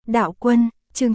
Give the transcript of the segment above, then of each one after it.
Đạo quân, chương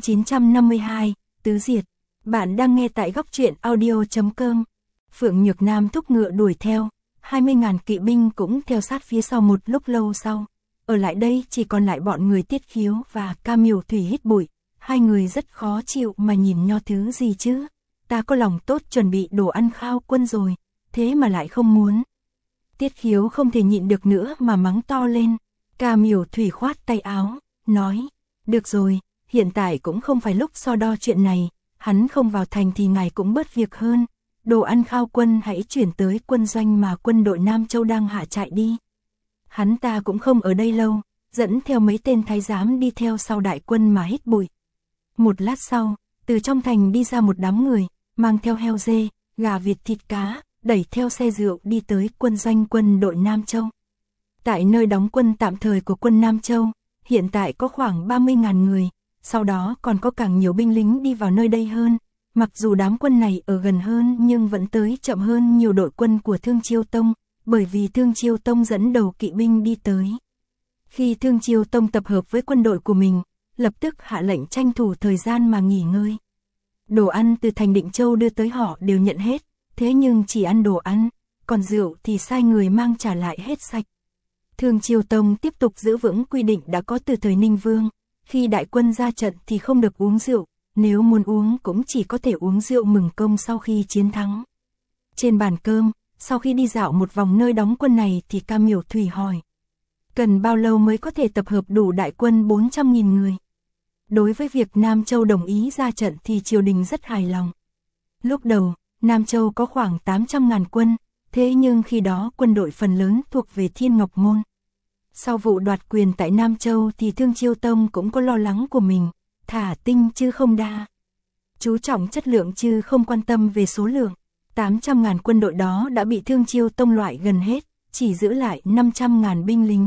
952, Tứ Diệt. Bạn đang nghe tại góc truyện audio.com. Phượng Nhược Nam thúc ngựa đuổi theo, 20.000 kỵ binh cũng theo sát phía sau một lúc lâu sau. Ở lại đây chỉ còn lại bọn người Tiết Khiếu và Ca Miểu Thủy hít bụi, hai người rất khó chịu mà nhìn nho thứ gì chứ. Ta có lòng tốt chuẩn bị đồ ăn khao quân rồi, thế mà lại không muốn. Tiết Khiếu không thể nhịn được nữa mà mắng to lên. Ca Miểu Thủy khoát tay áo, nói, được rồi, hiện tại cũng không phải lúc so đo chuyện này, hắn không vào thành thì ngài cũng bớt việc hơn. Đồ ăn khao quân hãy chuyển tới quân doanh mà quân đội Nam Châu đang hạ trại đi. Hắn ta cũng không ở đây lâu, dẫn theo mấy tên thái giám đi theo sau đại quân mà hít bụi. Một lát sau, từ trong thành đi ra một đám người, mang theo heo dê, gà vịt thịt cá, đẩy theo xe rượu đi tới quân doanh quân đội Nam Châu. Tại nơi đóng quân tạm thời của quân Nam Châu, hiện tại có khoảng 30.000 người, sau đó còn có càng nhiều binh lính đi vào nơi đây hơn. Mặc dù đám quân này ở gần hơn nhưng vẫn tới chậm hơn nhiều đội quân của Thương Chiêu Tông, bởi vì Thương Chiêu Tông dẫn đầu kỵ binh đi tới. Khi Thương Chiêu Tông tập hợp với quân đội của mình, lập tức hạ lệnh tranh thủ thời gian mà nghỉ ngơi. Đồ ăn từ thành Định Châu đưa tới họ đều nhận hết, thế nhưng chỉ ăn đồ ăn, còn rượu thì sai người mang trả lại hết sạch. Thương Chiêu Tông tiếp tục giữ vững quy định đã có từ thời Ninh Vương, khi đại quân ra trận thì không được uống rượu, nếu muốn uống cũng chỉ có thể uống rượu mừng công sau khi chiến thắng. Trên bàn cơm, sau khi đi dạo một vòng nơi đóng quân này thì Ca Miểu Thủy hỏi, cần bao lâu mới có thể tập hợp đủ đại quân 400.000 người? Đối với việc Nam Châu đồng ý ra trận thì triều đình rất hài lòng. Lúc đầu, Nam Châu có khoảng 800.000 quân, thế nhưng khi đó quân đội phần lớn thuộc về Thiên Ngọc Môn. Sau vụ đoạt quyền tại Nam Châu thì Thương Chiêu Tông cũng có lo lắng của mình, thả tinh chứ không đa. Chú trọng chất lượng chứ không quan tâm về số lượng. 800.000 quân đội đó đã bị Thương Chiêu Tông loại gần hết, chỉ giữ lại 500.000 binh lính.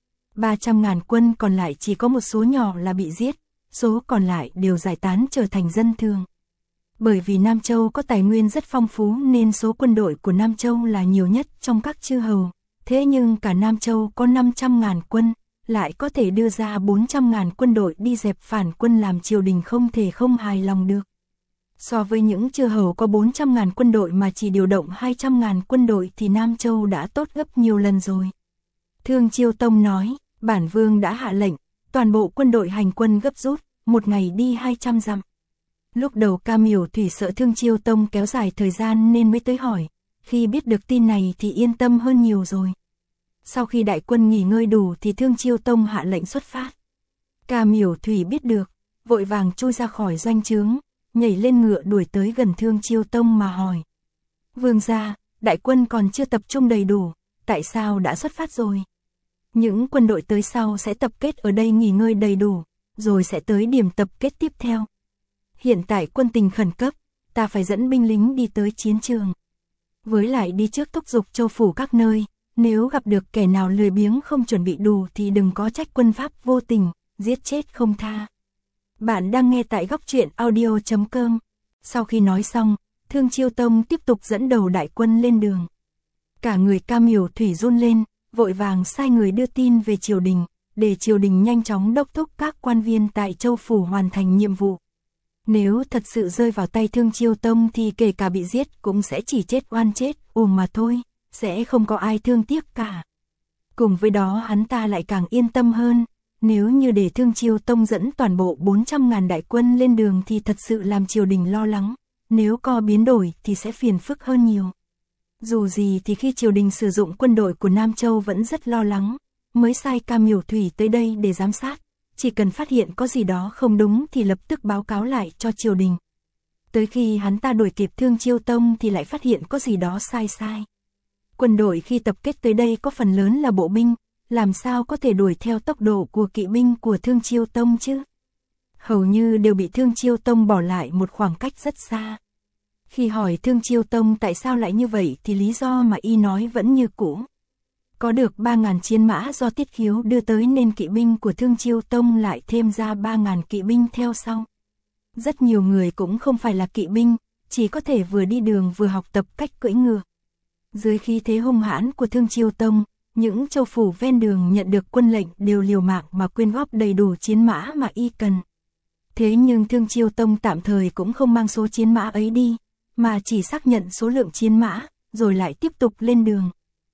300.000 quân còn lại chỉ có một số nhỏ là bị giết, số còn lại đều giải tán trở thành dân thường. Bởi vì Nam Châu có tài nguyên rất phong phú nên số quân đội của Nam Châu là nhiều nhất trong các chư hầu. Thế nhưng cả Nam Châu có 500.000 quân, lại có thể đưa ra 400.000 quân đội đi dẹp phản quân làm triều đình không thể không hài lòng được. So với những chư hầu có 400.000 quân đội mà chỉ điều động 200.000 quân đội thì Nam Châu đã tốt gấp nhiều lần rồi. Thương Chiêu Tông nói, bản vương đã hạ lệnh, toàn bộ quân đội hành quân gấp rút, một ngày đi 200 dặm. Lúc đầu Ca Miểu Thủy sợ Thương Chiêu Tông kéo dài thời gian nên mới tới hỏi, khi biết được tin này thì yên tâm hơn nhiều rồi. Sau khi đại quân nghỉ ngơi đủ thì Thương Chiêu Tông hạ lệnh xuất phát. Ca Miểu Thủy biết được, vội vàng chui ra khỏi doanh trướng, nhảy lên ngựa đuổi tới gần Thương Chiêu Tông mà hỏi. Vương gia, đại quân còn chưa tập trung đầy đủ, tại sao đã xuất phát rồi? Những quân đội tới sau sẽ tập kết ở đây nghỉ ngơi đầy đủ, rồi sẽ tới điểm tập kết tiếp theo. Hiện tại quân tình khẩn cấp, ta phải dẫn binh lính đi tới chiến trường. Với lại đi trước thúc giục châu phủ các nơi, nếu gặp được kẻ nào lười biếng không chuẩn bị đủ thì đừng có trách quân pháp vô tình, giết chết không tha. Bạn đang nghe tại góc truyện audio.com. Sau khi nói xong, Thương Chiêu Tông tiếp tục dẫn đầu đại quân lên đường. Cả người Ca Miểu Thủy run lên, vội vàng sai người đưa tin về triều đình, để triều đình nhanh chóng đốc thúc các quan viên tại châu phủ hoàn thành nhiệm vụ. Nếu thật sự rơi vào tay Thương Chiêu Tông thì kể cả bị giết cũng sẽ chỉ chết oan chết uổng mà thôi, sẽ không có ai thương tiếc cả. Cùng với đó hắn ta lại càng yên tâm hơn, nếu như để Thương Chiêu Tông dẫn toàn bộ 400.000 đại quân lên đường thì thật sự làm triều đình lo lắng, nếu có biến đổi thì sẽ phiền phức hơn nhiều. Dù gì thì khi triều đình sử dụng quân đội của Nam Châu vẫn rất lo lắng, mới sai Ca Miểu Thủy tới đây để giám sát. Chỉ cần phát hiện có gì đó không đúng thì lập tức báo cáo lại cho triều đình. Tới khi hắn ta đuổi kịp Thương Chiêu Tông thì lại phát hiện có gì đó sai. Quân đội khi tập kết tới đây có phần lớn là bộ binh, làm sao có thể đuổi theo tốc độ của kỵ binh của Thương Chiêu Tông chứ? Hầu như đều bị Thương Chiêu Tông bỏ lại một khoảng cách rất xa. Khi hỏi Thương Chiêu Tông tại sao lại như vậy thì lý do mà y nói vẫn như cũ. Có được 3.000 chiến mã do Tiết Khiếu đưa tới nên kỵ binh của Thương Chiêu Tông lại thêm ra 3.000 kỵ binh theo sau. Rất nhiều người cũng không phải là kỵ binh, chỉ có thể vừa đi đường vừa học tập cách cưỡi ngựa. Dưới khí thế hung hãn của Thương Chiêu Tông, những châu phủ ven đường nhận được quân lệnh đều liều mạng mà quyên góp đầy đủ chiến mã mà y cần, Thế nhưng Thương Chiêu Tông tạm thời cũng không mang số chiến mã ấy đi, mà chỉ xác nhận số lượng chiến mã, rồi lại tiếp tục lên đường.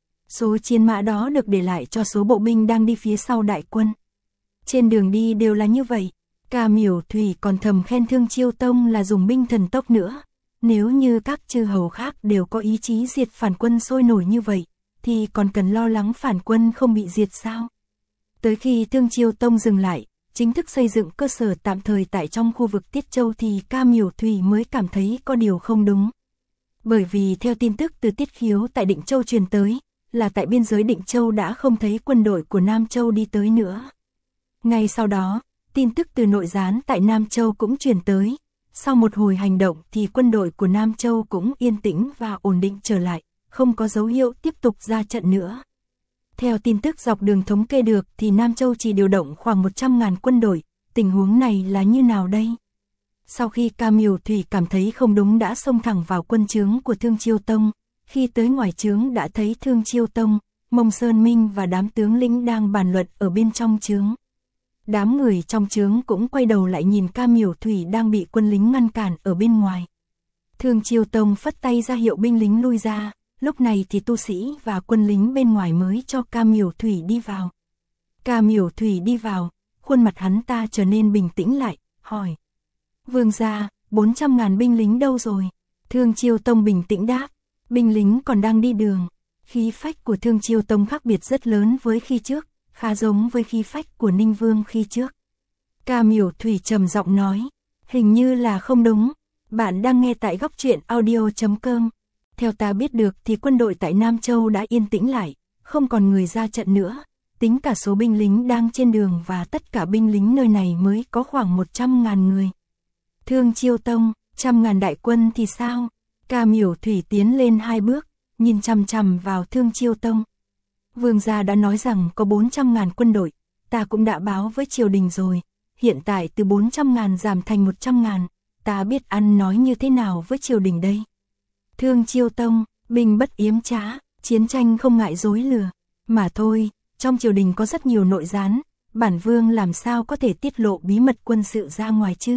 Số chiến mã đó được để lại cho số bộ binh đang đi phía sau đại quân. Trên đường đi đều là như vậy. Ca Miểu Thủy còn thầm khen Thương Chiêu Tông là dùng binh thần tốc nữa. Nếu như các chư hầu khác đều có ý chí diệt phản quân sôi nổi như vậy, thì còn cần lo lắng phản quân không bị diệt sao? Tới khi Thương Chiêu Tông dừng lại, chính thức xây dựng cơ sở tạm thời tại trong khu vực Tiết Châu thì Ca Miểu Thủy mới cảm thấy có điều không đúng. Bởi vì theo tin tức từ Tiết Khiếu tại Định Châu truyền tới, là tại biên giới Định Châu đã không thấy quân đội của Nam Châu đi tới nữa. Ngay sau đó, tin tức từ nội gián tại Nam Châu cũng truyền tới. Sau một hồi hành động thì quân đội của Nam Châu cũng yên tĩnh và ổn định trở lại, không có dấu hiệu tiếp tục ra trận nữa. Theo tin tức dọc đường thống kê được thì Nam Châu chỉ điều động khoảng 100.000 quân đội, tình huống này là như nào đây? Sau khi Ca Miểu Thủy cảm thấy không đúng đã xông thẳng vào quân trướng của Thương Chiêu Tông, khi tới ngoài trướng đã thấy Thương Chiêu Tông, Mông Sơn Minh và đám tướng lĩnh đang bàn luận ở bên trong trướng. Đám người trong trướng cũng quay đầu lại nhìn Ca Miểu Thủy đang bị quân lính ngăn cản ở bên ngoài. Thương Chiêu Tông phất tay ra hiệu binh lính lui ra, lúc này thì tu sĩ và quân lính bên ngoài mới cho Ca Miểu Thủy đi vào. Ca Miểu Thủy đi vào, khuôn mặt hắn ta trở nên bình tĩnh lại, hỏi. Vương gia, 400.000 binh lính đâu rồi? Thương Chiêu Tông bình tĩnh đáp, binh lính còn đang đi đường. Khí phách của Thương Chiêu Tông khác biệt rất lớn với khi trước, khá giống với khí phách của Ninh Vương khi trước. Ca Miểu Thủy trầm giọng nói, hình như là không đúng, bạn đang nghe tại góc truyện audio.com. Theo ta biết được thì quân đội tại Nam Châu đã yên tĩnh lại, không còn người ra trận nữa, tính cả số binh lính đang trên đường và tất cả binh lính nơi này mới có khoảng 100.000 người. Thương Chiêu Tông, 100.000 đại quân thì sao? Ca Miểu Thủy tiến lên 2 bước, nhìn chằm chằm vào Thương Chiêu Tông. Vương gia đã nói rằng có 400.000 quân đội, ta cũng đã báo với triều đình rồi, hiện tại từ 400.000 giảm thành 100.000, ta biết ăn nói như thế nào với triều đình đây. Thương Chiêu Tông, binh bất yếm trá, chiến tranh không ngại dối lừa, mà thôi, trong triều đình có rất nhiều nội gián, bản vương làm sao có thể tiết lộ bí mật quân sự ra ngoài chứ.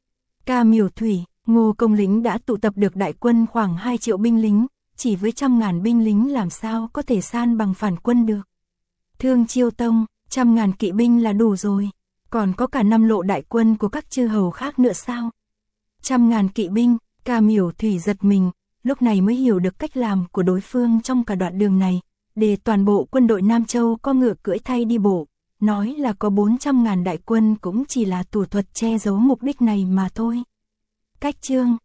Ca Miểu Thủy, Ngô Công Lĩnh đã tụ tập được đại quân khoảng 2 triệu binh lính, chỉ với 100.000 binh lính làm sao có thể san bằng phản quân được. Thương Chiêu Tông, 100.000 kỵ binh là đủ rồi, còn có cả 5 lộ đại quân của các chư hầu khác nữa sao? 100.000 kỵ binh, Ca Miểu Thủy giật mình, lúc này mới hiểu được cách làm của đối phương trong cả đoạn đường này, để toàn bộ quân đội Nam Châu có ngựa cưỡi thay đi bộ, nói là có 400.000 đại quân cũng chỉ là thủ thuật che giấu mục đích này mà thôi. Cách chương